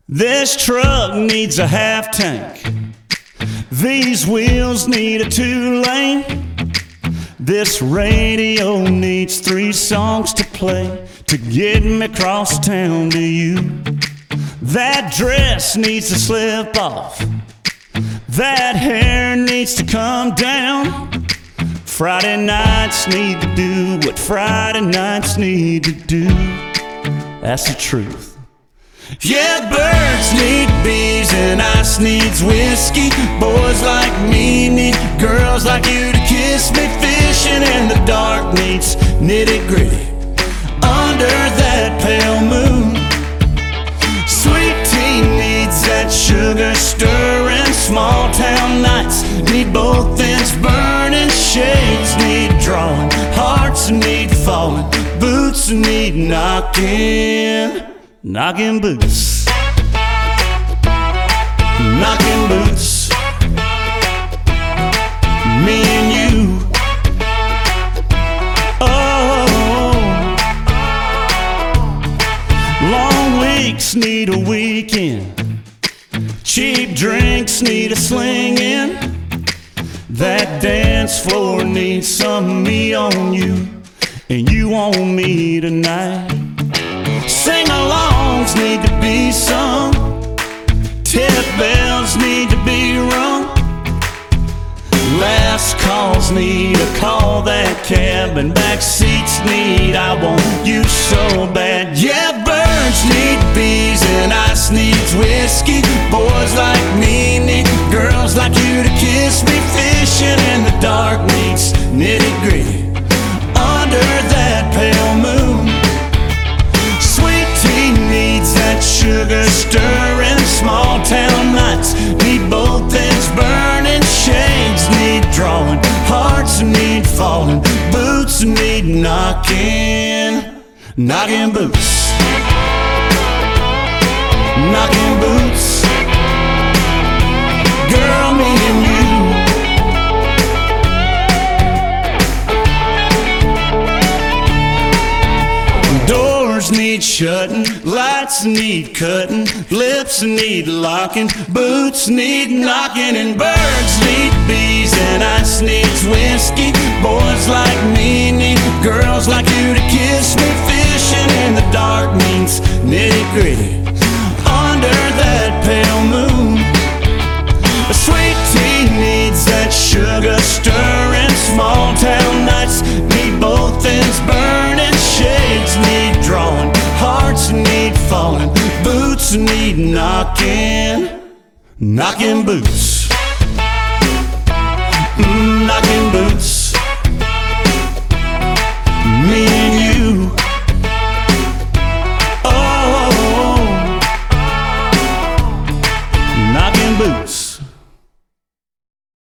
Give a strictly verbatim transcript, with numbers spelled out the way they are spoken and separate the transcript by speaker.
Speaker 1: This truck needs a half tank. These wheels need a two-lane. This radio needs three songs to play to get me across town to you. That dress needs to slip off. That hair needs to come down. Friday nights need to do what Friday nights need to do. That's the truth. Yeah, birds need bees and ice needs whiskey. Boys like me need girls like you to kiss me. Fishing in the dark needs nitty-gritty under that pale moon. Sweet tea needs that sugar stirring. Small town nights need both ends burning. Shades need drawing, hearts need falling, boots need knocking. Knocking boots, knocking boots, me and you. Oh, long weeks need a weekend. Cheap drinks need a slinging. That dance floor needs some me on you, and you on me tonight. Sing-alongs need to be sung. Tip bells need to be rung. Last calls need a call that cab, and back seats need I want you so bad. Yeah, birds need bees and ice needs whiskey. Boys like me need girls like you to kiss me. Fishing in the dark needs nitty-gritty under that pale moon. Sugar stirring, small town nights need both ends burning. Shades need drawing, hearts need falling, boots need knocking. Knocking boots, knocking boots, girl, me and you. Doors need shutting, lights need cutting, lips need locking, boots need knocking, and birds need bees and ice needs whiskey. Boys like me need girls like you to kiss me. Fishing in the dark means nitty-gritty under that pale moon. A sweet tea needs that sugar stirring. Small town nights need both ends burning. Shades need drawing, hearts need falling, boots need knocking. Knocking boots.